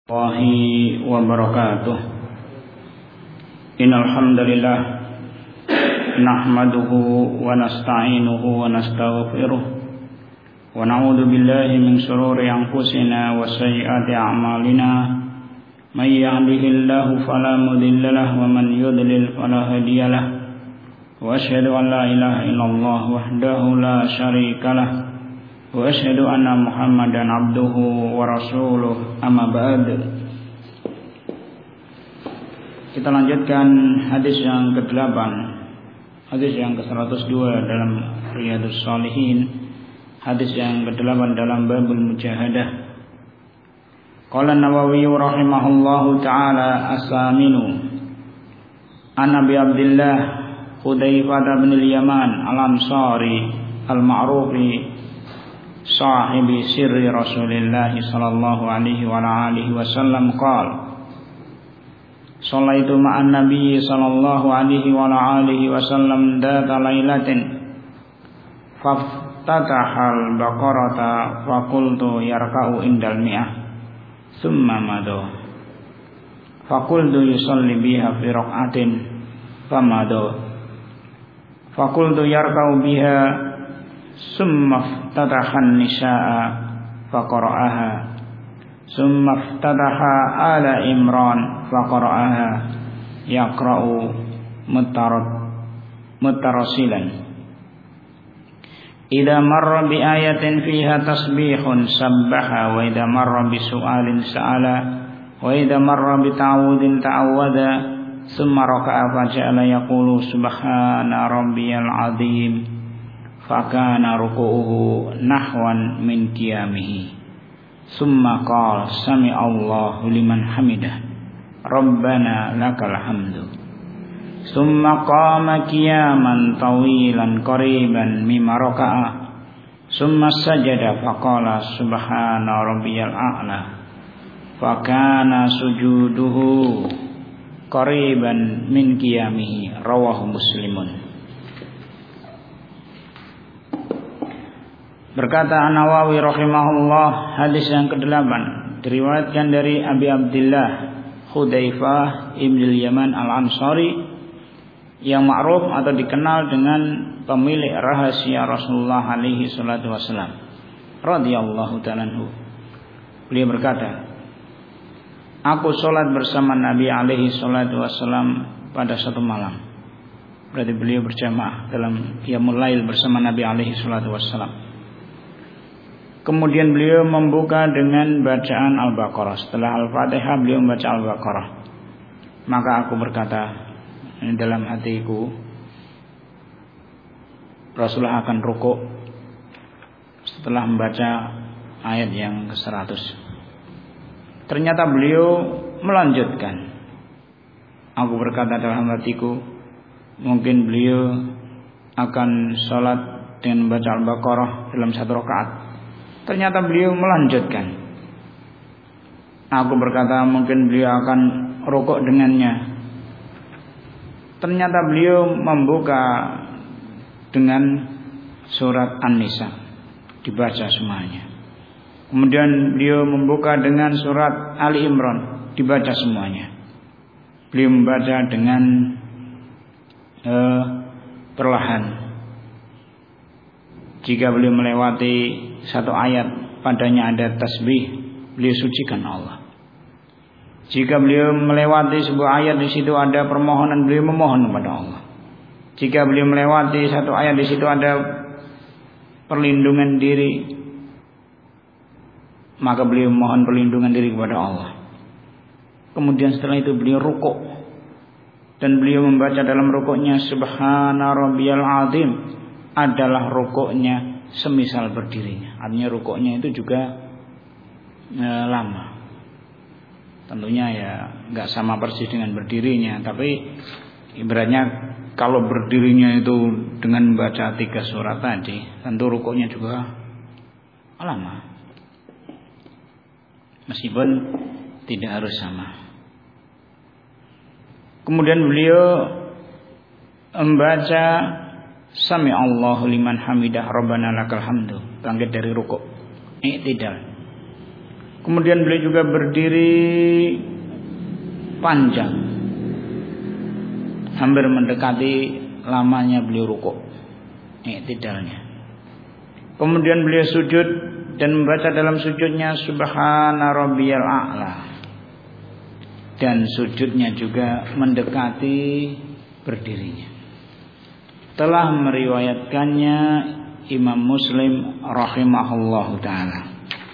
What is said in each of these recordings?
Warahmatullahi wabarakatuh. Innal hamdalillah nahmaduhu wa nasta'inuhu wa nastaghfiruh wa na'udzu billahi min shururi anfusina wa sayyiati a'malina. May yahdihillahu fala mudilla lahu wa man yudlil fala hadiyalah. Wa asyhadu an la ilaha illallah wahdahu la syarika lah. Wa asyhadu anna Muhammadan abduhu wa rasuluh, amma ba'd. Kita lanjutkan hadis yang ke-8, hadis yang ke-102 dalam Riyadhus Shalihin, hadis yang ke-8 dalam babul mujahadah. Qala Nawawi rahimahullahu taala as-saminu an Abi Abdullah Hudzaifah bin al-Yaman al-Ansari al-ma'rufi sahibi sirri Rasulillah sallallahu alaihi wa alihi wasallam qala shallaitu ma'an nabiy sallallahu alaihi wa alihi wasallam data lailatin faftatahal baqarata faqultu yarka'u indal mi'ah thumma madu faqultu yusalli biha fi raq'atin famadu faqultu yarka'u biha summa ftatahan nisaa faqara'aha summa ftataha ala Imran faqara'aha yaqra'u mutarasilan idza marra bi ayatin fiha tasbihun sabbaha wa idza marra bi su'alin sa'ala wa idza marra bi ta'awudin ta'awwada summa raka'a faja'ala yaqulu subhana rabbiyal 'azim fakana ruku'uhu nahwan min qiyamihi summa qala sami Allahu liman hamidah rabbana lakal hamdu summa qama qiyaman tawilan qariban mimma raka'a summa sajada faqala subhana rabbiyal a'la fakana sujuduhu qariban min qiyamihi rawahu Muslimun. Berkata An-Nawawi rahimahullah, hadis yang ke-8 diriwayatkan dari Abi Abdullah Hudzaifah ibn al-Yaman al-Ansari yang ma'ruf atau dikenal dengan pemilik rahasia Rasulullah alaihi salatu wasallam radhiyallahu ta'ala anhu. Beliau berkata, aku sholat bersama Nabi alaihi salatu wasallam pada satu malam. Berarti beliau berjamaah dalam qiyamul lail bersama Nabi alaihi salatu wasallam. Kemudian beliau membuka dengan bacaan Al-Baqarah. Setelah Al-Fatihah beliau membaca Al-Baqarah. Maka aku berkata dalam hatiku, Rasulullah akan rukuk setelah membaca ayat yang ke-100. Ternyata beliau melanjutkan. Aku berkata dalam hatiku, mungkin beliau akan sholat dengan membaca Al-Baqarah dalam satu rakaat. Ternyata beliau melanjutkan. Aku berkata mungkin beliau akan rukuk dengannya. Ternyata beliau membuka dengan surat An-Nisa, dibaca semuanya. Kemudian beliau membuka dengan surat Ali Imran, dibaca semuanya. Beliau membaca dengan perlahan. Jika beliau melewati satu ayat padanya ada tasbih, beliau sucikan Allah. Jika beliau melewati sebuah ayat di situ ada permohonan, beliau memohon kepada Allah. Jika beliau melewati satu ayat di situ ada perlindungan diri, maka beliau memohon perlindungan diri kepada Allah. Kemudian setelah itu beliau rukuk dan beliau membaca dalam rukuknya subhana rabbiyal azim, adalah rukuknya semisal berdirinya. Artinya rukuknya itu juga lama. Tentunya ya nggak sama persis dengan berdirinya, tapi ibaratnya kalau berdirinya itu dengan membaca 3 surat tadi, tentu rukuknya juga lama. Meskipun tidak harus sama. Kemudian beliau membaca Sami Allahu liman hamidah rabbana lakal hamdu, bangkit dari rukuk, i'tidal. Kemudian beliau juga berdiri panjang, hampir mendekati lamanya beliau rukuk, i'tidalnya. Kemudian beliau sujud dan membaca dalam sujudnya Subhana Rabbiyal A'la, dan sujudnya juga mendekati berdirinya. Telah meriwayatkannya Imam Muslim rahimahullahu ta'ala.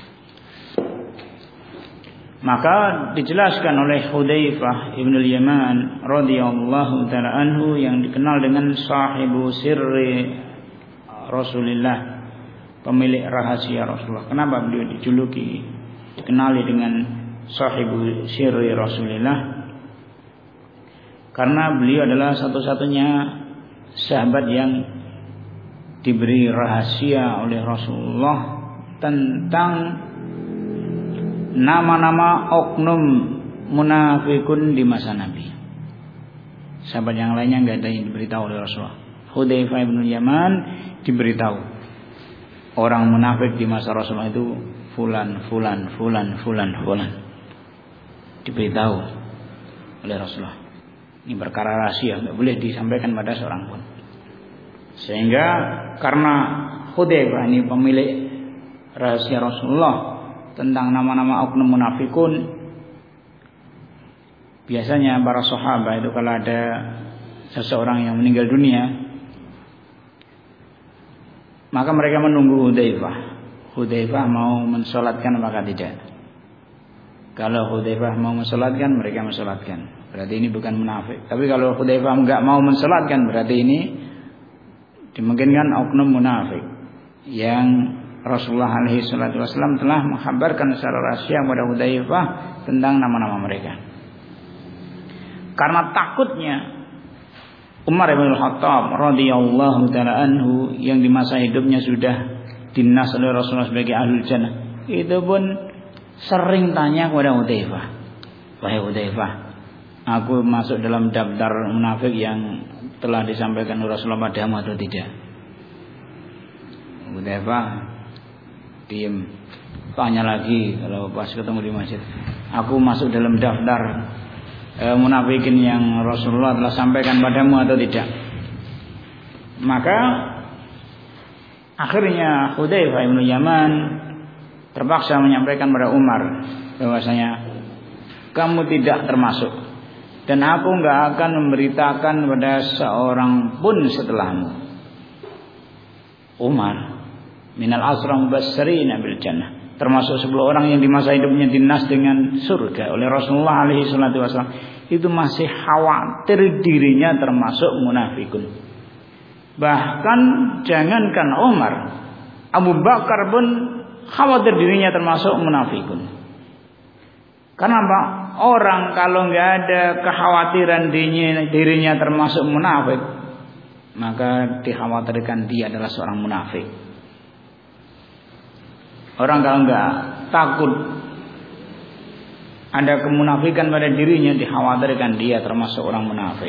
Maka dijelaskan oleh Hudzaifah ibn al-Yaman radhiyallahu ta'ala anhu, yang dikenal dengan sahibu sirri Rasulullah, pemilik rahasia Rasulullah. Kenapa beliau dikenali dengan sahibu sirri Rasulullah? Karena beliau adalah satu-satunya sahabat yang diberi rahasia oleh Rasulullah tentang nama-nama oknum munafikun di masa Nabi. Sahabat yang lainnya nggak ada yang diberitahu oleh Rasulullah. Hudzaifah bin Yaman diberitahu orang munafik di masa Rasulullah itu fulan. Diberitahu oleh Rasulullah. Ini perkara rahasia, nggak boleh disampaikan pada seorang pun. Sehingga karena Hudzaifah ini pemilik rahasia Rasulullah tentang nama-nama oknum munafikun, biasanya para sahabat itu kalau ada seseorang yang meninggal dunia, maka mereka menunggu Hudzaifah mau mensolatkan maka tidak. Kalau Hudzaifah mau mensolatkan, mereka mensolatkan, berarti ini bukan munafik. Tapi kalau Hudzaifah enggak mau mensolatkan, berarti ini dimungkinkan oknum munafik yang Rasulullah alaihi salatu wasallam telah menghabarkan secara rahasia kepada Hudzaifah tentang nama-nama mereka. Karena takutnya Umar bin Khattab radhiyallahu taala anhu, yang di masa hidupnya sudah dinas oleh Rasulullah sebagai ahlul jannah, itu pun sering tanya kepada Hudzaifah, "Wahai Hudzaifah, aku masuk dalam daftar munafik yang telah disampaikan Rasulullah padamu atau tidak?" Hudzaifah diam, tanya lagi kalau pas ketemu di masjid, "Aku masuk dalam daftar munafikin yang Rasulullah telah sampaikan padamu atau tidak?" Maka akhirnya Hudzaifah bin Yaman terpaksa menyampaikan kepada Umar bahwasanya kamu tidak termasuk, dan aku enggak akan memberitakan kepada seorang pun setelahmu. Umar minal asra mubassirin bil jannah, termasuk 10 orang yang di masa hidupnya dinas dengan surga oleh Rasulullah alaihi salatu wasallam, itu masih khawatir dirinya termasuk munafikun. Bahkan jangankan Umar, Abu Bakar pun khawatir dirinya termasuk munafikun. Karena apa? Orang kalau nggak ada kekhawatiran dirinya termasuk munafik, maka dikhawatirkan dia adalah seorang munafik. Orang kalau nggak takut ada kemunafikan pada dirinya, dikhawatirkan dia termasuk orang munafik.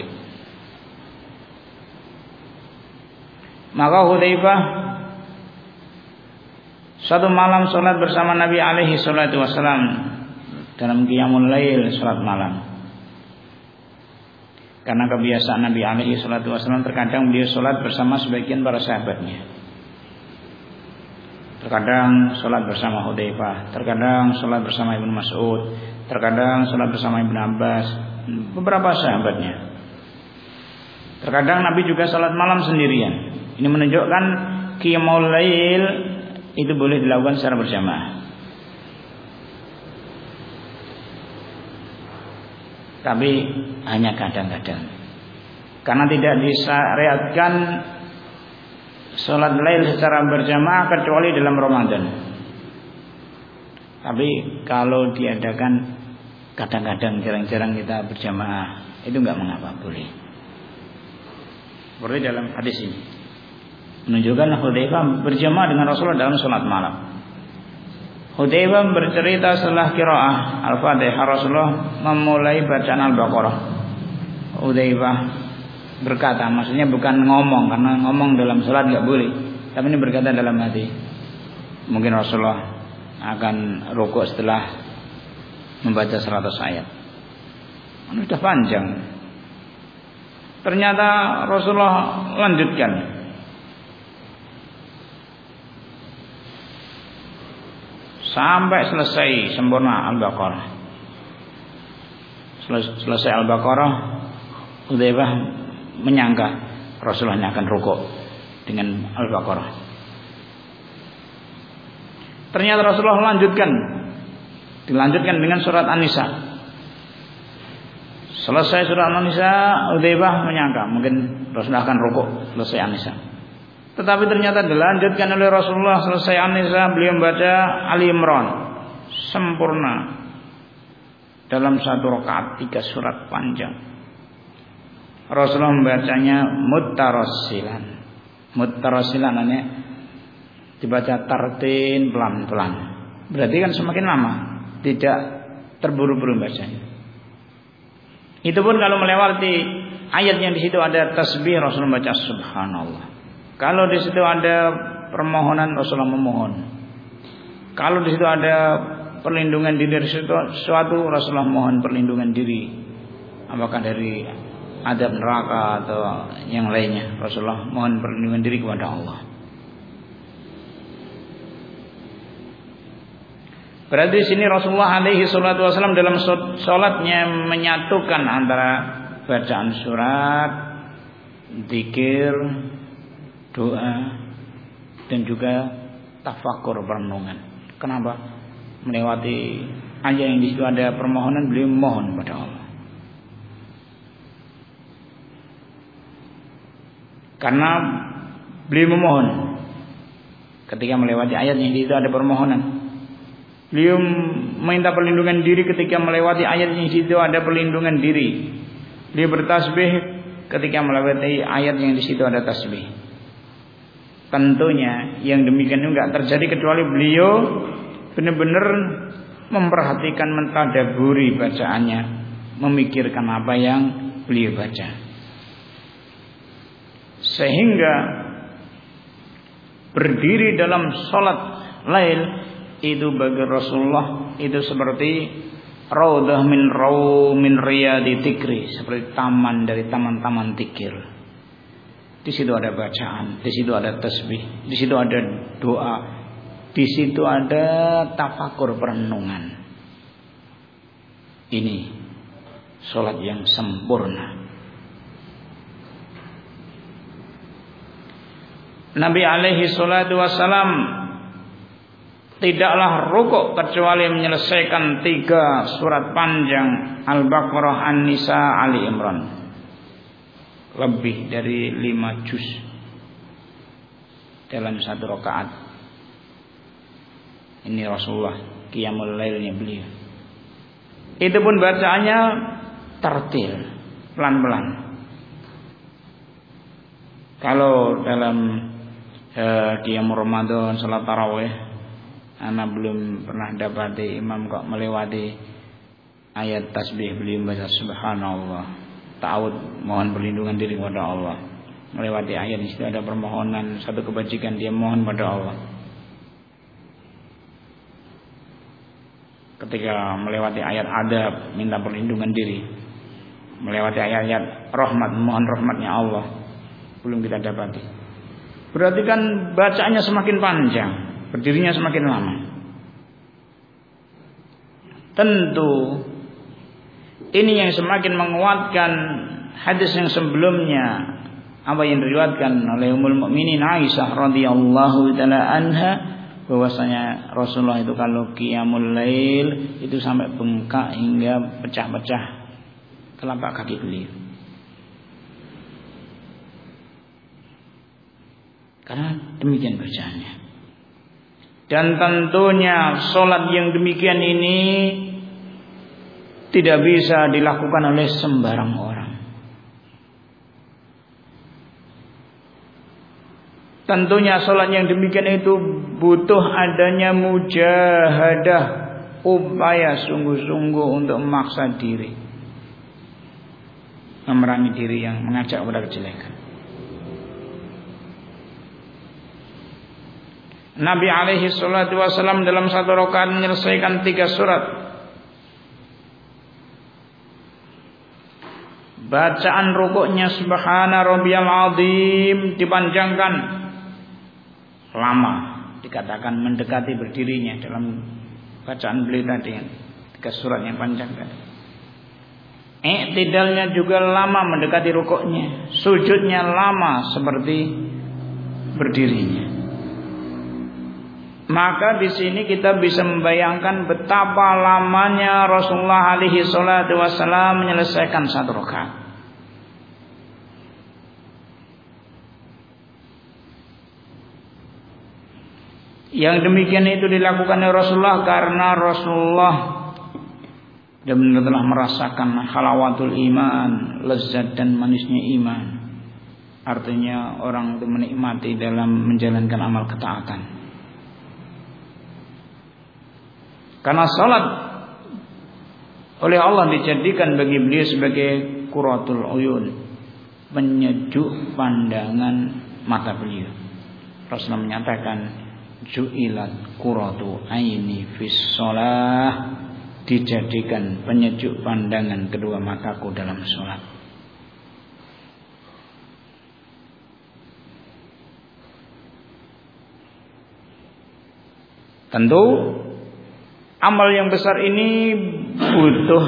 Maka Hudzaifah satu malam sholat bersama Nabi alaihi salatu wasallam dalam qiyamul lail, sholat malam. Karena kebiasaan Nabi alaihi salatu wasallam, terkadang beliau sholat bersama sebagian para sahabatnya. Terkadang sholat bersama Hudzaifah, terkadang sholat bersama Ibnu Mas'ud, terkadang sholat bersama Ibnu Abbas, beberapa sahabatnya. Terkadang Nabi juga sholat malam sendirian. Ini menunjukkan qiyamul lail itu boleh dilakukan secara berjamaah. Tapi hanya kadang-kadang, karena tidak disyariatkan sholat lail secara berjamaah kecuali dalam Ramadan. Tapi kalau diadakan kadang-kadang, jarang-jarang kita berjamaah, itu enggak mengapa, boleh. Seperti dalam hadis ini menunjukkan Hudzaifah berjamaah dengan Rasulullah dalam sholat malam. Hudzaifah bercerita setelah qiraah Al-Fatihah, Rasulullah memulai bacaan Al-Baqarah. Hudzaifah berkata, maksudnya bukan ngomong, karena ngomong dalam sholat nggak boleh, tapi ini berkata dalam hati. Mungkin Rasulullah akan rukuk setelah membaca 100 ayat. Sudah panjang. Ternyata Rasulullah lanjutkan. Sampai selesai sempurna Al-Baqarah. Selesai Al-Baqarah, Hudzaifah menyangka Rasulullah akan rukuk dengan Al-Baqarah. Ternyata Rasulullah dilanjutkan dengan surat An-Nisa. Selesai surat An-Nisa, Hudzaifah menyangka mungkin Rasulullah akan rukuk selesai An-Nisa. Tetapi ternyata dilanjutkan oleh Rasulullah selesai An-Nisa, beliau membaca Ali Imran sempurna dalam satu rakaat 3 surat panjang. Rasulullah membacanya muttarassilan. Muttarassilan artinya dibaca tartil pelan-pelan. Berarti kan semakin lama, tidak terburu-buru bacanya. Itu pun kalau melewati ayat yang di situ ada tasbih, Rasulullah membaca subhanallah. Kalau di situ ada permohonan, Rasulullah memohon. Kalau di situ ada perlindungan diri dari sesuatu, Rasulullah mohon perlindungan diri. Apakah dari azab neraka atau yang lainnya, Rasulullah mohon perlindungan diri kepada Allah. Berarti di sini Rasulullah alaihi salatu wasallam dalam salatnya menyatukan antara bacaan surat, zikir, doa, dan juga tafakur perenungan. Kenapa? Melewati ayat yang di situ ada permohonan, beliau mohon pada Allah. Karena beliau memohon ketika melewati ayat yang di situ ada permohonan. Beliau minta perlindungan diri ketika melewati ayat yang di situ ada perlindungan diri. Beliau bertasbih ketika melewati ayat yang di situ ada tasbih. Tentunya yang demikian itu enggak terjadi kecuali beliau benar-benar memperhatikan, mentadaburi bacaannya, memikirkan apa yang beliau baca. Sehingga berdiri dalam salat lail itu bagi Rasulullah itu seperti raudhah min riyadi dzikri, seperti taman dari taman-taman zikir. Di situ ada bacaan, di situ ada tasbih, di situ ada doa, di situ ada tafakur perenungan. Ini salat yang sempurna. Nabi alaihi salatu wassalam tidaklah rukuk kecuali menyelesaikan 3 surat panjang Al-Baqarah, An-Nisa, Ali Imran. Lebih dari 5 juz dalam satu rakaat. Ini Rasulullah qiyamul lailnya beliau. Itu pun bacaannya tartil, pelan-pelan. Kalau dalam qiyam Ramadan, salat tarawih, anak belum pernah dapati imam kok melewati ayat tasbih beliau membaca subhanallah, ta'awud, mohon perlindungan diri kepada Allah. Melewati ayat di situ ada permohonan satu kebajikan, dia mohon pada Allah. Ketika melewati ayat adab, minta perlindungan diri. Melewati ayat-ayat rahmat, mohon rahmatnya Allah, belum kita dapati. Berarti kan bacaannya semakin panjang, berdirinya semakin lama. Tentu ini yang semakin menguatkan hadis yang sebelumnya, apa yang diriwayatkan oleh Ummul Mukminin Aisyah radhiyallahu taala anha, bahwasanya Rasulullah itu kalau qiyamul lail itu sampai bengkak hingga pecah-pecah telapak kaki beliau. Karena demikian bacaannya. Dan tentunya salat yang demikian ini tidak bisa dilakukan oleh sembarang orang. Tentunya salat yang demikian itu butuh adanya mujahadah, upaya sungguh-sungguh untuk memaksa diri, memerangi diri yang mengajak kepada kejelekan. Nabi alaihi salatu wasallam dalam satu rakaat menyelesaikan 3 surat. bacaan rukuknya subhana rabbiyal azim dipanjangkan lama, dikatakan mendekati berdirinya dalam bacaan beliau tadi tiga surat yang panjang tadi. I'tidalnya juga lama mendekati rukuknya, sujudnya lama seperti berdirinya. Maka di sini kita bisa membayangkan betapa lamanya Rasulullah alaihi salatu wasallam menyelesaikan satu rakaat. Yang demikian itu dilakukan oleh Rasulullah karena Rasulullah benar-benar telah merasakan halawatul iman, lezat dan manisnya iman. Artinya orang itu menikmati dalam menjalankan amal ketaatan. Karena salat oleh Allah dijadikan bagi beliau sebagai qurratul uyun, penyejuk pandangan mata beliau. Rasulullah menyatakan ju'ilat qurratu aini fis shalah, dijadikan penyejuk pandangan kedua mataku dalam salat. Tentu amal yang besar ini butuh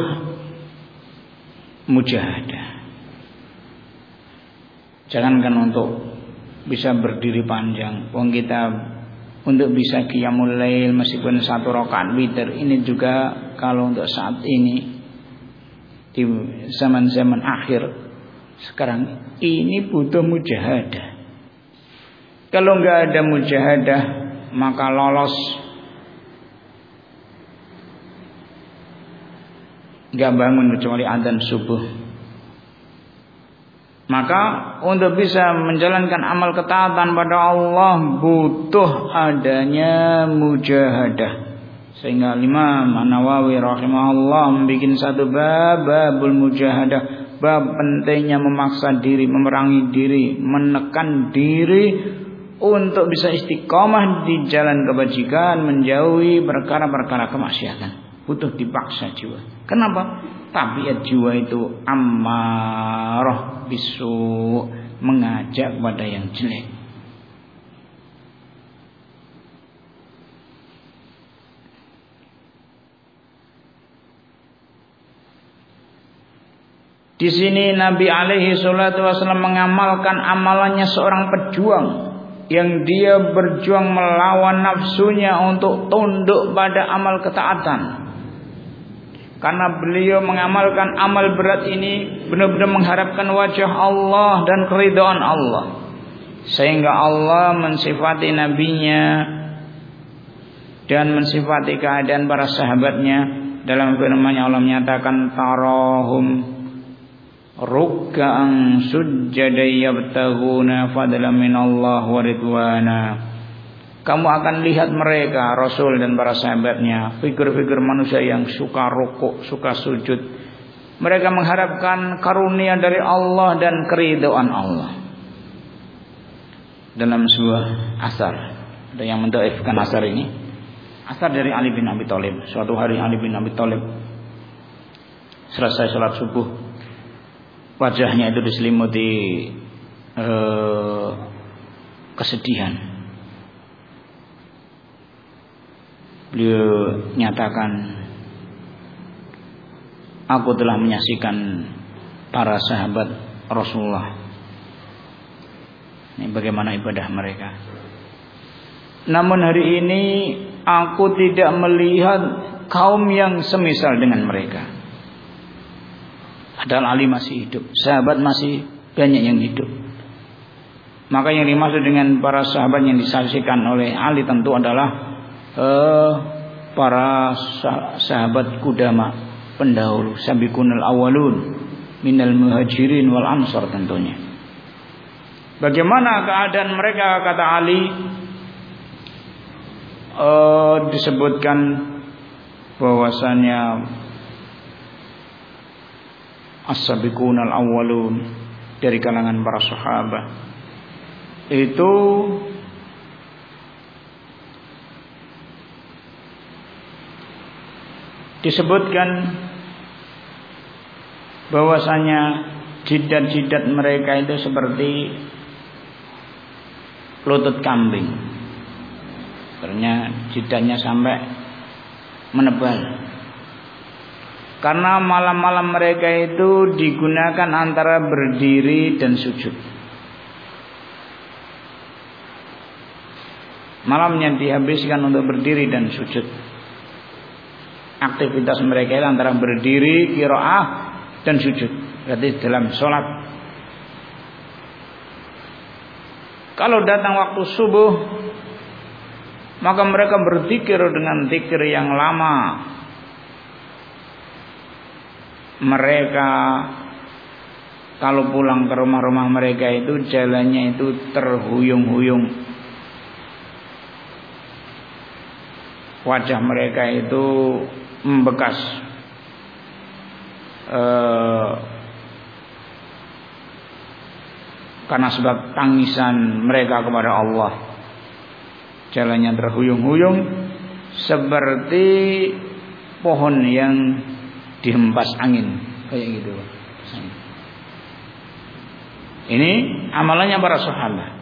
mujahadah. Jangankan untuk bisa berdiri panjang, wong kita untuk bisa qiyamul lail meskipun satu rakaat witir ini juga kalau untuk saat ini di zaman-zaman akhir sekarang ini butuh mujahadah. Kalau enggak ada mujahadah maka lolos enggak bangun kecuali adzan subuh. Maka untuk bisa menjalankan amal ketaatan pada Allah butuh adanya mujahadah. Sehingga Imam An-Nawawi rahimahullah membuat satu babul mujahadah, bab pentingnya memaksa diri, memerangi diri, menekan diri untuk bisa istiqomah di jalan kebajikan, menjauhi perkara-perkara kemaksiatan. Butuh dipaksa jiwa. Kenapa? Tabiat jiwa itu ammarah bisu, mengajak pada yang jelek. Di sini Nabi alaihi salatu wasallam mengamalkan amalannya seorang pejuang yang dia berjuang melawan nafsunya untuk tunduk pada amal ketaatan. Karena beliau mengamalkan amal berat ini benar-benar mengharapkan wajah Allah dan keridhaan Allah. Sehingga Allah mensifati nabinya dan mensifati keadaan para sahabatnya dalam firman-Nya. Allah menyatakan tarahum ruk'an sujjadan yabtaghuna fadlan minallah wa ridwana. Kamu akan lihat mereka, Rasul dan para sahabatnya, figur-figur manusia yang suka rukuk, suka sujud. Mereka mengharapkan karunia dari Allah dan keridhaan Allah. Dalam sebuah asar, ada yang mendhaifkan asar ini. Asar dari Ali bin Abi Thalib. Suatu hari Ali bin Abi Thalib selesai sholat subuh, wajahnya itu diselimuti kesedihan. Beliau nyatakan, aku telah menyaksikan para sahabat Rasulullah. Ini bagaimana ibadah mereka. Namun hari ini aku tidak melihat kaum yang semisal dengan mereka. Padahal Ali masih hidup, sahabat masih banyak yang hidup. Maka yang dimaksud dengan para sahabat yang disaksikan oleh Ali tentu adalah para sahabat kudama pendahulu, sabiqunal awwalun minal muhajirin wal ansar tentunya. Bagaimana keadaan mereka, kata Ali, disebutkan bahwasanya as-sabiqunal awwalun dari kalangan para sahabat itu disebutkan bahwasanya jidat-jidat mereka itu seperti lutut kambing. Ternyata jidatnya sampai menebal. Karena malam-malam mereka itu digunakan antara berdiri dan sujud. Malamnya dihabiskan untuk berdiri dan sujud. Aktivitas mereka itu antara berdiri, qiraah dan sujud. Berarti dalam sholat. Kalau datang waktu subuh, maka mereka berzikir dengan zikir yang lama. Mereka kalau pulang ke rumah-rumah mereka itu jalannya itu terhuyung-huyung. Wajah mereka itu membekas karena sebab tangisan mereka kepada Allah. Jalannya terhuyung-huyung seperti pohon yang dihempas angin, kayak gitu. Ini amalannya para sahabat.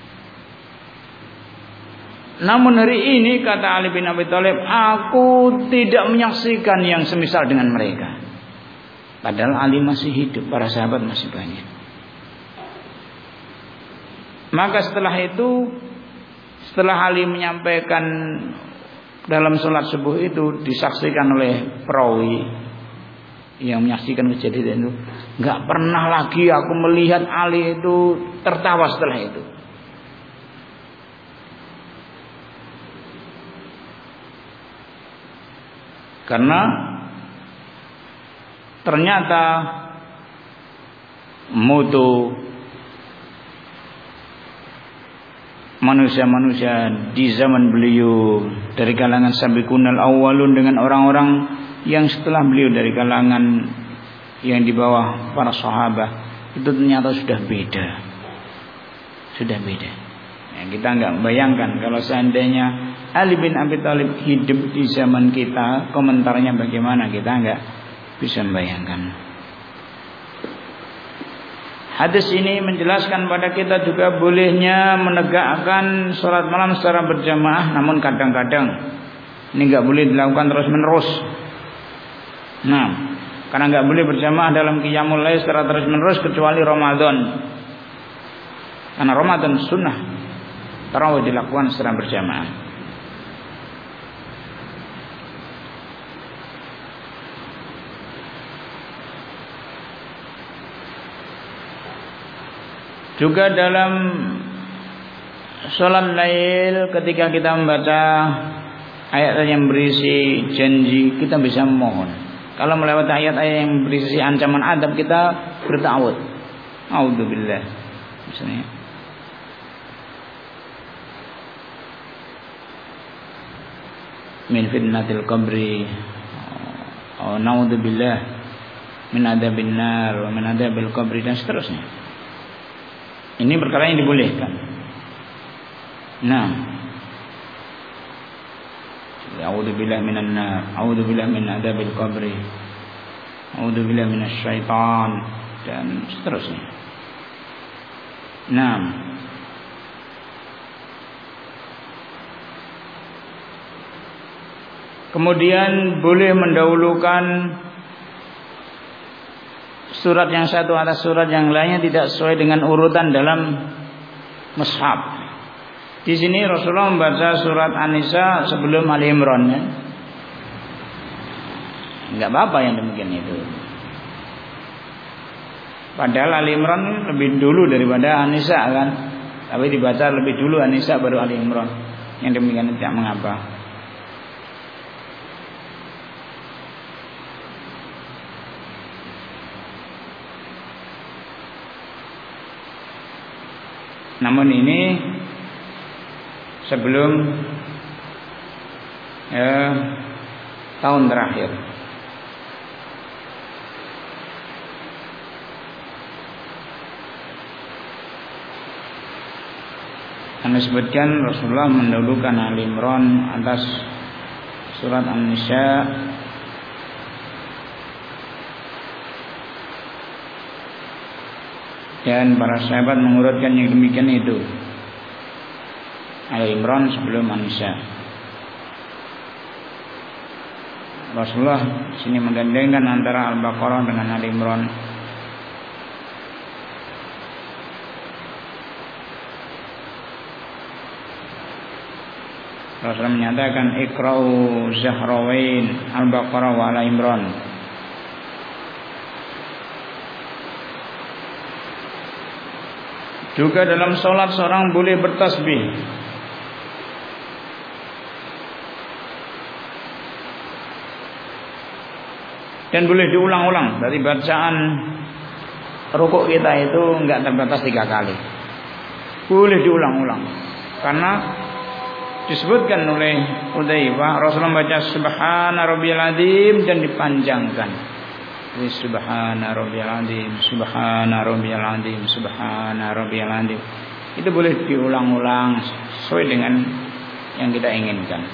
Namun hari ini kata Ali bin Abi Thalib, aku tidak menyaksikan yang semisal dengan mereka. Padahal Ali masih hidup, para sahabat masih banyak. Maka setelah itu, setelah Ali menyampaikan dalam sholat subuh itu, disaksikan oleh perawi yang menyaksikan kejadian itu, nggak pernah lagi aku melihat Ali itu tertawa setelah itu. Karena ternyata mutu manusia-manusia di zaman beliau dari kalangan sabiqunal awwalun dengan orang-orang yang setelah beliau dari kalangan yang di bawah para sahabat itu ternyata sudah beda. Sudah beda. Ya, kita enggak bayangkan kalau seandainya Ali bin Abi Thalib hidup di zaman kita, komentarnya bagaimana, kita enggak bisa membayangkan. Hadis ini menjelaskan pada kita juga bolehnya menegakkan sholat malam secara berjamaah, namun kadang-kadang ini enggak boleh dilakukan terus-menerus. Nah, karena enggak boleh berjamaah dalam qiyamul lail secara terus-menerus kecuali Ramadan. Karena Ramadan sunnah tarawih dilakukan secara berjamaah. Juga dalam sholat lail ketika kita membaca ayat yang berisi janji, kita bisa memohon. Kalau melewati ayat-ayat yang berisi ancaman adab, kita bertawud. A'udzubillah. Misalnya. Min fitnatil qabri. Na'udzubillah min adzabil nar wa min adzabil qabri dan seterusnya. Ini perkara yang dibolehkan. Nah, a'udzubillah minan nar, a'udzubillah min adzabil qabri, a'udzubillah minasy syaitan dan seterusnya. Nah, kemudian boleh mendahulukan surat yang satu atas surat yang lainnya tidak sesuai dengan urutan dalam mushaf. Di sini Rasulullah membaca surat An-Nisa sebelum Ali Imran, ya. Enggak apa-apa yang demikian itu. Padahal Ali Imran lebih dulu daripada An-Nisa kan. Tapi dibaca lebih dulu An-Nisa baru Ali Imran. Yang demikian tidak mengapa. Namun ini sebelum tahun terakhir. Kami sebutkan Rasulullah mendahulukan Ali Imran atas surat An-Nisa. Dan para sahabat mengurutkan yang demikian itu. Al-Imran sebelum An-Nisa. Rasulullah sini menggandengkan antara Al-Baqarah dengan Al-Imran. Rasulullah menyatakan Iqra'u Zahrawain Al-Baqarah wa Al-Imran. Juga dalam sholat seorang boleh bertasbih. Dan boleh diulang-ulang. Dari bacaan rukuk kita itu enggak terbatas 3 kali. Boleh diulang-ulang. Karena disebutkan oleh Hudzaifah, Rasulullah baca Subhana Rabbiyal Azim dan dipanjangkan. Subhana Rabbiyal Azim, Subhana Rabbiyal Azim, Subhana Rabbiyal Azim. Itu boleh diulang-ulang sesuai dengan yang kita inginkan.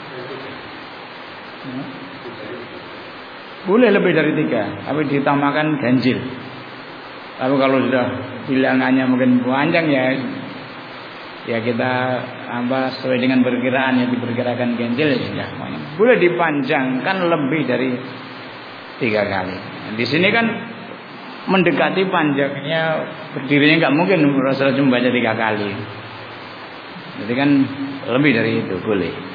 Boleh lebih dari 3, tapi ditambahkan ganjil. Tapi kalau sudah bilangannya mungkin panjang ya kita sesuai dengan perkiraan yang diperkirakan ganjil ya. Boleh dipanjangkan lebih dari 3 kali. Di sini kan mendekati panjangnya berdirinya nggak mungkin Rasulullah cuma baca 3 kali. Jadi kan lebih dari itu boleh.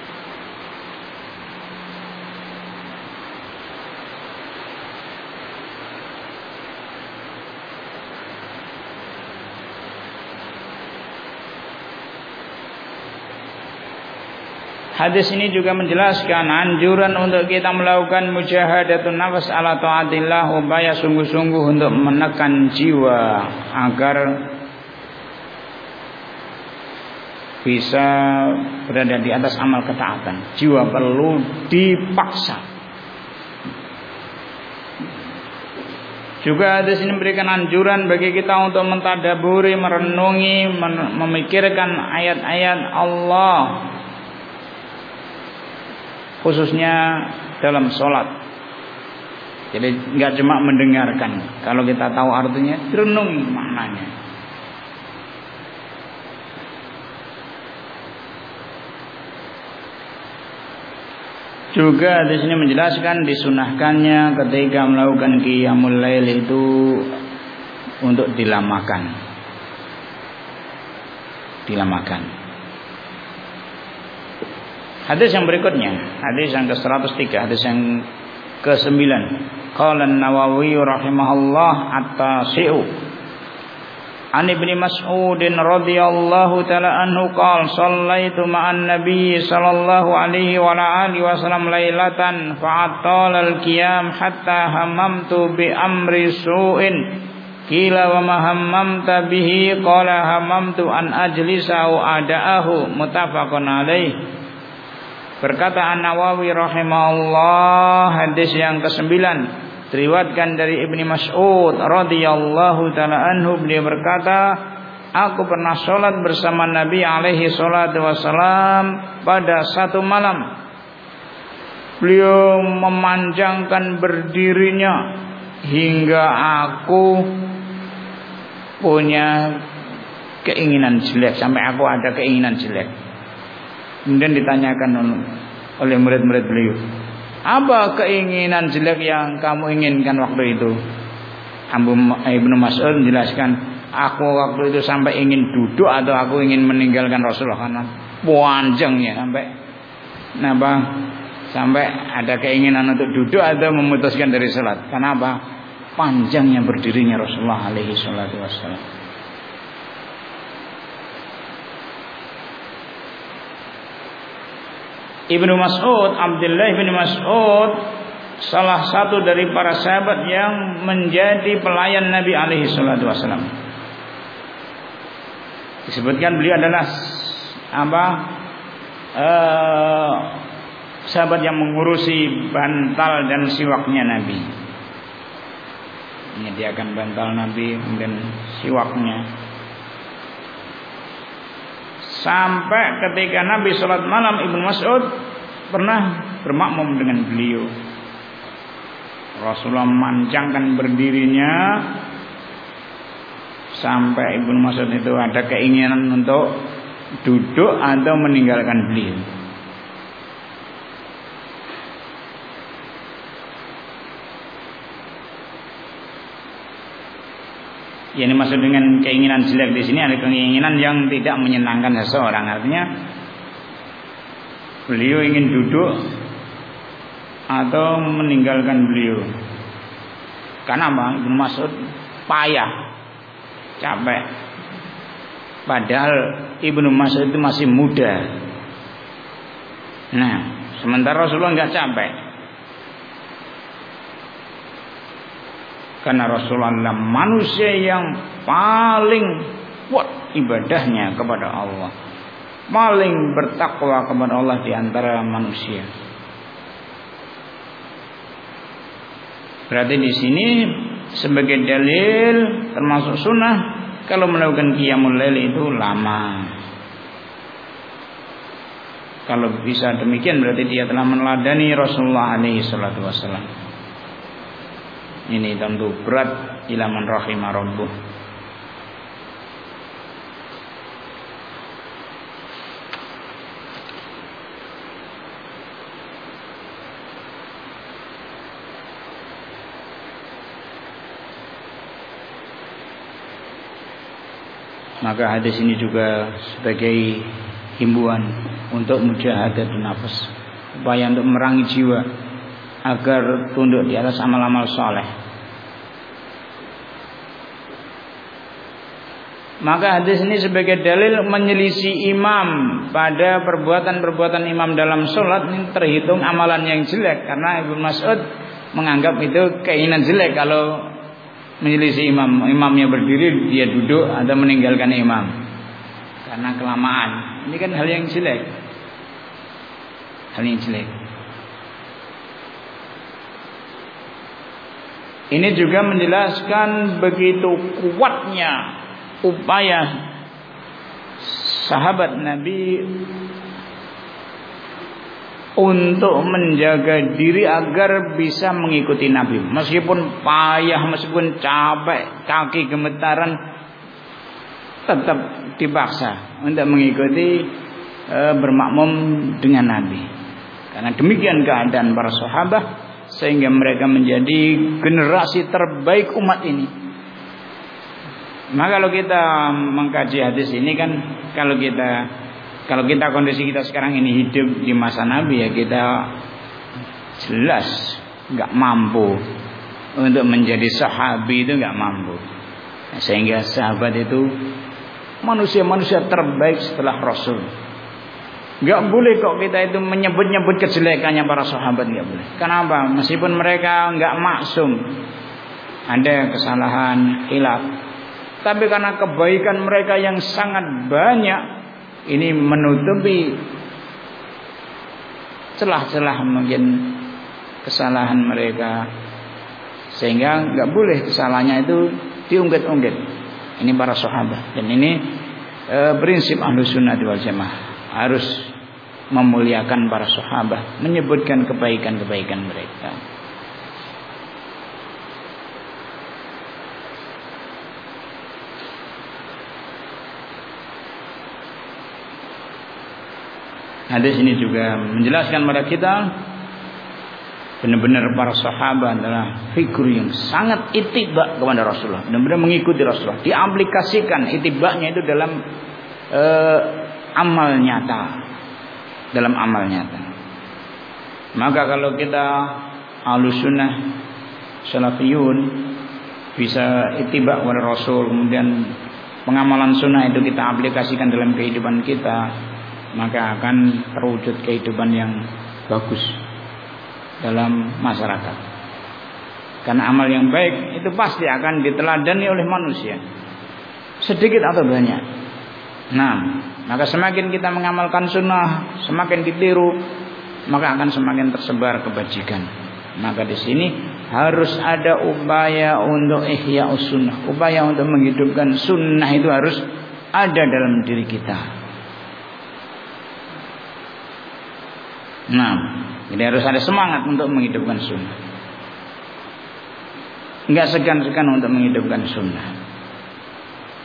Hadis ini juga menjelaskan anjuran untuk kita melakukan mujahadatun nafs ala taatillah, upaya sungguh-sungguh untuk menekan jiwa agar bisa berada di atas amal ketaatan. Jiwa perlu dipaksa. Juga hadis ini memberikan anjuran bagi kita untuk mentadaburi, merenungi, memikirkan ayat-ayat Allah, khususnya dalam sholat. Jadi nggak cuma mendengarkan. Kalau kita tahu artinya, renungi maknanya. Juga di sini menjelaskan disunahkannya ketika melakukan qiyamul lail itu untuk dilamakan. Hadis yang berikutnya, hadis yang ke-103, hadis yang ke-9. Qala an-Nawawi rahimahullah at-tasi'u. An Ibnu Mas'ud radhiyallahu ta'ala anhu qala shallaitu ma'an nabiy sallallahu alaihi wa alihi wasallam lailatan fa'atala al-qiyam hatta hammamtu bi amri su'in. Qila wa ma hammamta bihi qala hammamtu an ajlisa wa ada'ahu muttafaqun alaih. Berkata An-Nawawi rahimahullah, hadis yang ke-9 diriwayatkan dari Ibnu Mas'ud radhiyallahu taala anhu, beliau berkata, aku pernah sholat bersama Nabi alaihi salatu wasalam pada satu malam. Beliau memanjangkan berdirinya hingga aku punya keinginan jelek, sampai aku ada keinginan jelek. Kemudian ditanyakan oleh murid-murid beliau, apa keinginan jelek yang kamu inginkan waktu itu? Ibnu Mas'ud menjelaskan, aku waktu itu sampai ingin duduk atau aku ingin meninggalkan Rasulullah karena panjangnya sampai ada keinginan untuk duduk atau memutuskan dari salat. Kenapa? Panjangnya berdirinya Rasulullah alaihi salatu wassalam. Ibnu Mas'ud, Abdullah bin Mas'ud, salah satu dari para sahabat yang menjadi pelayan Nabi alaihi salatu wasallam. Disebutkan beliau adalah sahabat yang mengurusi bantal dan siwaknya Nabi. Menyediakan bantal Nabi dan siwaknya. Sampai ketika Nabi sholat malam, Ibnu Mas'ud pernah bermakmum dengan beliau. Rasulullah memanjangkan berdirinya sampai Ibnu Mas'ud itu ada keinginan untuk duduk atau meninggalkan beliau. Yang dimaksud dengan keinginan jelek di sini ada keinginan yang tidak menyenangkan seseorang. Artinya beliau ingin duduk atau meninggalkan beliau. Karena apa? Ibnu Mas'ud payah, capek. Padahal Ibnu Mas'ud itu masih muda. Nah, sementara Rasulullah nggak capek. Karena Rasulullah adalah manusia yang paling kuat ibadahnya kepada Allah, paling bertakwa kepada Allah di antara manusia. Berarti di sini sebagai dalil termasuk sunnah kalau melakukan qiyamul lail itu lama. Kalau bisa demikian berarti dia telah meneladani Rasulullah alaihi salatu wasallam. Ini tentu berat ila man rahimah rabbuh. Maka hadis ini juga sebagai himbauan untuk mujahadah nafas, upaya untuk merangi jiwa agar tunduk di atas amal-amal saleh. Maka hadis ini sebagai dalil menyelisih imam pada perbuatan-perbuatan imam dalam sholat ini terhitung amalan yang jelek, karena Ibnu Mas'ud menganggap itu keinginan jelek kalau menyelisih imam. Imamnya berdiri dia duduk atau meninggalkan imam karena kelamaan. Ini kan hal yang jelek, hal yang jelek. Ini juga menjelaskan begitu kuatnya upaya sahabat Nabi untuk menjaga diri agar bisa mengikuti Nabi. Meskipun payah, meskipun capek, kaki gemetaran, tetap dipaksa untuk mengikuti bermakmum dengan Nabi. Karena demikian keadaan para sahabat, sehingga mereka menjadi generasi terbaik umat ini. Maka kalau kita mengkaji hadis ini kan, kalau kita kondisi kita sekarang ini hidup di masa Nabi, ya kita jelas nggak mampu untuk menjadi sahabi, itu nggak mampu. Sehingga sahabat itu manusia-manusia terbaik setelah Rasul. Nggak boleh kok kita itu menyebut-nyebut kejelekannya para sahabat, nggak boleh. Kenapa? Meskipun mereka nggak maksum, ada kesalahan, khilaf. Tapi karena kebaikan mereka yang sangat banyak, ini menutupi celah-celah mungkin kesalahan mereka, sehingga nggak boleh kesalahannya itu diungkit-ungkit. Ini para sahabat, dan ini prinsip Ahlussunnah wal Jamaah, harus memuliakan para sahabat, menyebutkan kebaikan-kebaikan mereka. Hadis ini juga menjelaskan kepada kita benar-benar para sahabat adalah figur yang sangat ittiba kepada Rasulullah, benar-benar mengikuti Rasulullah, diaplikasikan ittibanya itu dalam amal nyata, dalam amal nyata. Maka kalau kita Ahlussunnah salafiyun bisa ittiba kepada Rasul, kemudian pengamalan sunnah itu kita aplikasikan dalam kehidupan kita, maka akan terwujud kehidupan yang bagus dalam masyarakat. Karena amal yang baik itu pasti akan diteladani oleh manusia, sedikit atau banyak. Nah, maka semakin kita mengamalkan sunnah, semakin ditiru, maka akan semakin tersebar kebajikan. Maka di sini harus ada upaya untuk ihya'us sunnah, upaya untuk menghidupkan sunnah itu harus ada dalam diri kita. Nah, jadi harus ada semangat untuk menghidupkan sunnah. Enggak segan-segan untuk menghidupkan sunnah.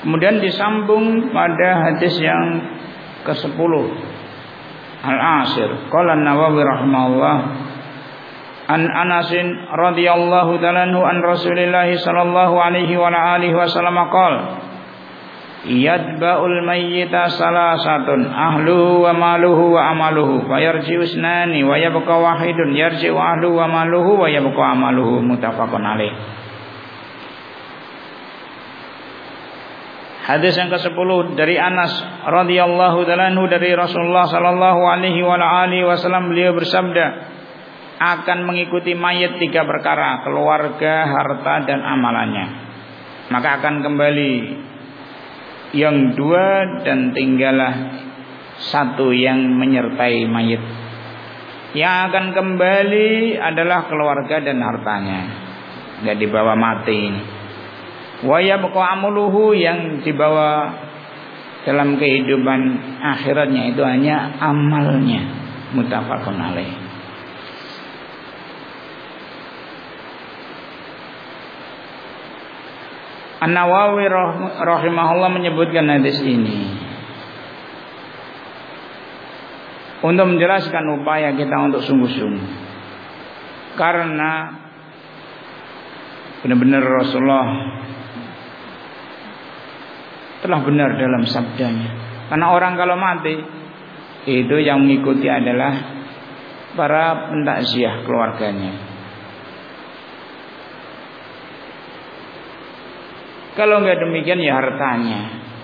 Kemudian disambung pada hadis yang ke-10 Al-Ashir. Qala An-Nawawi rahimahullah an Anasin radhiyallahu ta'ala anhu an Rasulillah sallallahu alaihi wa alihi wasallam qala yadba'ul mayyita salasatun ahluhu wa maluhu wa amaluhu fayarji'u isnani wa yabqa wahidun yarji'u ahluhu wa maluhu wa yabqa amaluhu muttafaqun alaih. Hadis yang ke-10 dari Anas radhiyallahu ta'ala anhu dari Rasulullah sallallahu alaihi wa alihi wasallam, beliau bersabda, akan mengikuti mayat 3 perkara, keluarga, harta dan amalannya. Maka akan kembali yang 2 dan tinggallah 1 yang menyertai mayat. Yang akan kembali adalah keluarga dan hartanya, enggak dibawa mati ini. Wa yabqa amuluhu, yang dibawa dalam kehidupan akhiratnya itu hanya amalnya. Muttafaqun alaih. An-Nawawi rahimahullah menyebutkan hadis ini untuk menjelaskan upaya kita untuk sungguh-sungguh, karena benar-benar Rasulullah telah benar dalam sabdanya. Karena orang kalau mati itu yang mengikuti adalah para pentakziah keluarganya. Kalau enggak demikian ya hartanya.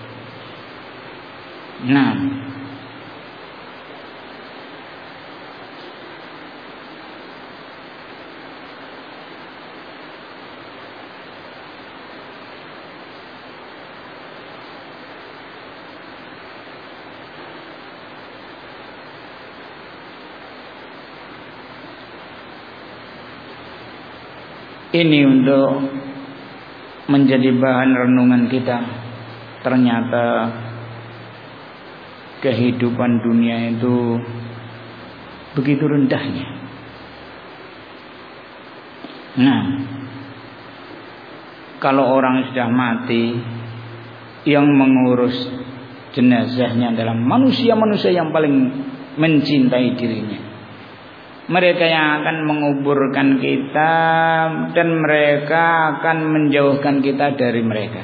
Nah, ini untuk menjadi bahan renungan kita. Ternyata kehidupan dunia itu begitu rendahnya. Nah, kalau orang sudah mati, yang mengurus jenazahnya adalah manusia-manusia yang paling mencintai dirinya. Mereka yang akan menguburkan kita dan mereka akan menjauhkan kita dari mereka.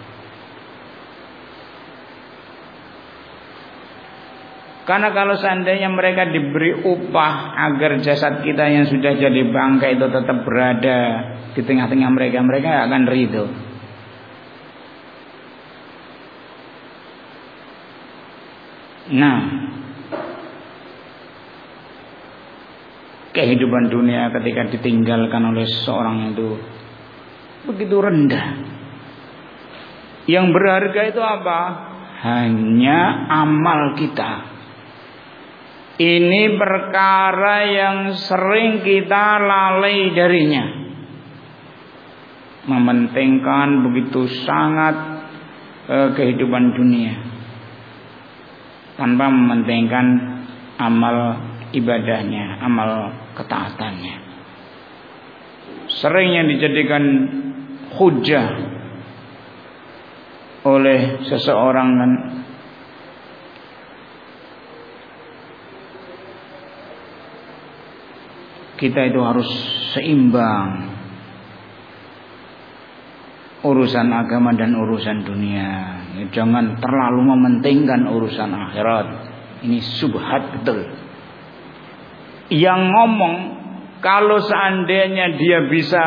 Karena kalau seandainya mereka diberi upah agar jasad kita yang sudah jadi bangkai itu tetap berada di tengah-tengah mereka, mereka akan ridho. Nah, kehidupan dunia ketika ditinggalkan oleh seseorang itu begitu rendah. Yang berharga itu apa? Hanya amal kita. Ini perkara yang sering kita lalai darinya. Mementingkan begitu sangat kehidupan dunia tanpa mementingkan amal ibadahnya, amal ketaatannya. Sering yang dijadikan hujah oleh seseorang kan, kita itu harus seimbang urusan agama dan urusan dunia. Jangan terlalu mementingkan urusan akhirat. Ini subhat betul. Yang ngomong kalau seandainya dia bisa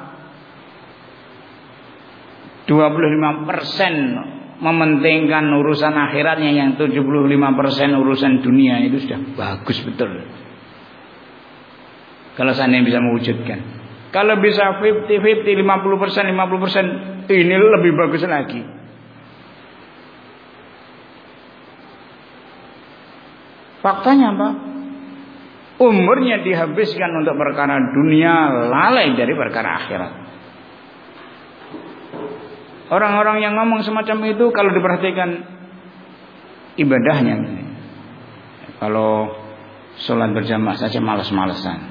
25% mementingkan urusan akhiratnya, yang 75% urusan dunia, itu sudah bagus betul. Kalau seandainya bisa mewujudkan. Kalau bisa 50-50, 50%, ini lebih bagus lagi. Faktanya apa? Umurnya dihabiskan untuk perkara dunia, lalai dari perkara akhirat. Orang-orang yang ngomong semacam itu kalau diperhatikan ibadahnya, kalau sholat berjamaah saja malas-malesan,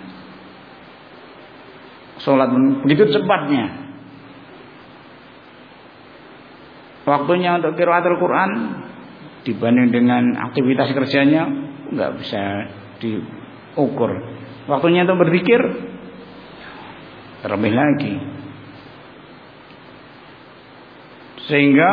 sholat begitu cepatnya. waktunya untuk qiraatul Quran dibanding dengan aktivitas kerjanya nggak bisa diukur. Waktunya untuk berzikir terlebih lagi. Sehingga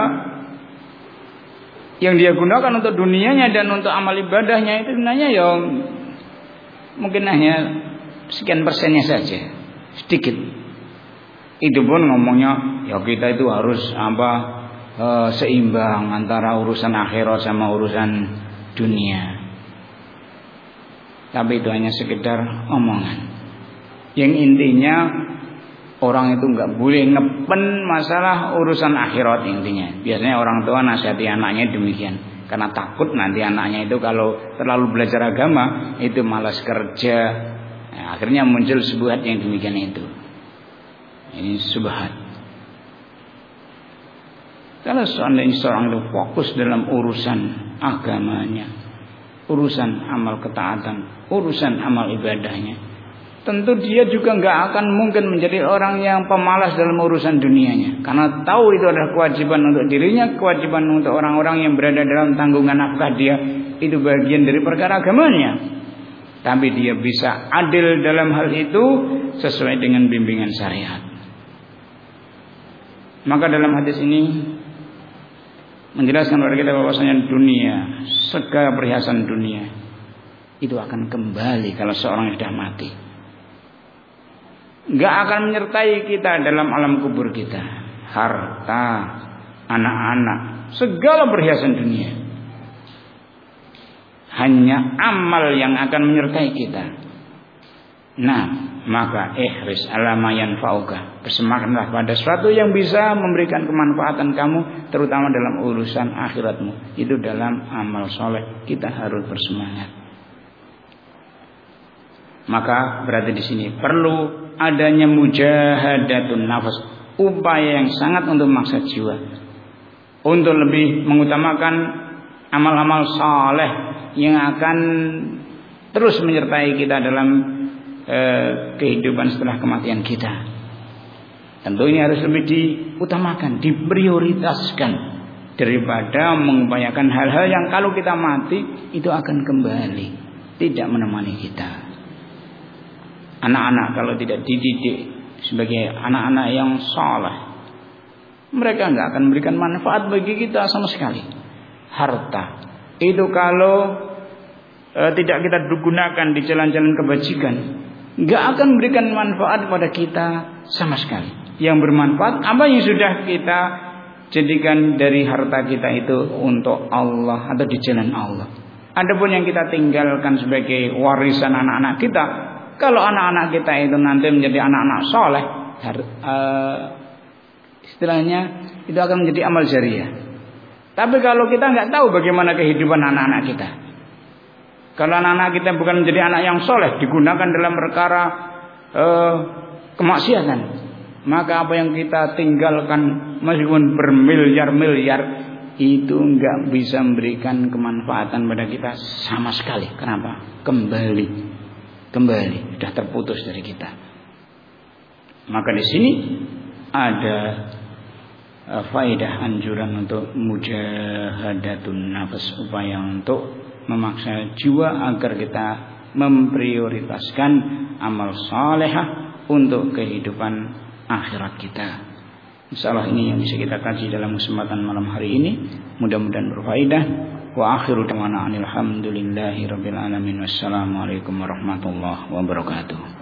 yang dia gunakan untuk dunianya dan untuk amal ibadahnya itu sebenarnya ya mungkin hanya sekian persennya saja, sedikit. Itu pun ngomongnya ya kita itu harus seimbang antara urusan akhirat sama urusan dunia. Tapi itu hanya sekedar omongan. Yang intinya orang itu nggak boleh ngepen masalah urusan akhirat intinya. Biasanya orang tua nasihati anaknya demikian, karena takut nanti anaknya itu kalau terlalu belajar agama itu malas kerja. Nah, akhirnya muncul syubhat yang demikian itu. Ini syubhat. Kalau seandainya seorang itu fokus dalam urusan agamanya, urusan amal ketaatan, urusan amal ibadahnya, tentu dia juga nggak akan mungkin menjadi orang yang pemalas dalam urusan dunianya, karena tahu itu adalah kewajiban untuk dirinya, kewajiban untuk orang-orang yang berada dalam tanggungan nafkah dia, itu bagian dari perkara agamanya. Tapi dia bisa adil dalam hal itu sesuai dengan bimbingan syariat. Maka dalam hadis ini menjelaskan kepada kita bahwasanya dunia, segala perhiasan dunia itu akan kembali kalau seorang sudah mati. Gak akan menyertai kita dalam alam kubur kita. Harta, anak-anak, segala perhiasan dunia, hanya amal yang akan menyertai kita. Nah, maka ihris ala ma yanfa'uka, bersemangatlah pada sesuatu yang bisa memberikan kemanfaatan kamu, terutama dalam urusan akhiratmu. Itu dalam amal soleh kita harus bersemangat. Maka berarti di sini perlu adanya mujahadatun nafas, upaya yang sangat untuk memaksa jiwa untuk lebih mengutamakan amal-amal saleh yang akan terus menyertai kita dalam kehidupan setelah kematian kita. Tentu ini harus lebih diutamakan, diprioritaskan daripada mengupayakan hal-hal yang kalau kita mati itu akan kembali tidak menemani kita. Anak-anak kalau tidak dididik sebagai anak-anak yang saleh, mereka nggak akan memberikan manfaat bagi kita sama sekali. Harta itu kalau tidak kita gunakan di jalan-jalan kebajikan, nggak akan memberikan manfaat kepada kita sama sekali. Yang bermanfaat apa yang sudah kita jadikan dari harta kita itu untuk Allah atau di jalan Allah. Adapun yang kita tinggalkan sebagai warisan anak-anak kita, kalau anak-anak kita itu nanti menjadi anak-anak soleh, istilahnya itu akan menjadi amal jariah. Tapi kalau kita nggak tahu bagaimana kehidupan anak-anak kita, kalau anak-anak kita bukan menjadi anak yang soleh, digunakan dalam perkara kemaksiatan, maka apa yang kita tinggalkan meskipun bermiliar-miliar itu nggak bisa memberikan kemanfaatan pada kita sama sekali. Kenapa? Kembali sudah terputus dari kita. Maka di sini ada faedah anjuran untuk mujahadatun nafas, upaya untuk memaksa jiwa agar kita memprioritaskan amal salehah untuk kehidupan akhirat kita. Insyaallah ini yang bisa kita kaji dalam kesempatan malam hari ini, mudah-mudahan berfaedah. Wa akhiru da'wana alhamdulillahi rabbil alamin. Wassalamualaikum warahmatullahi wabarakatuh.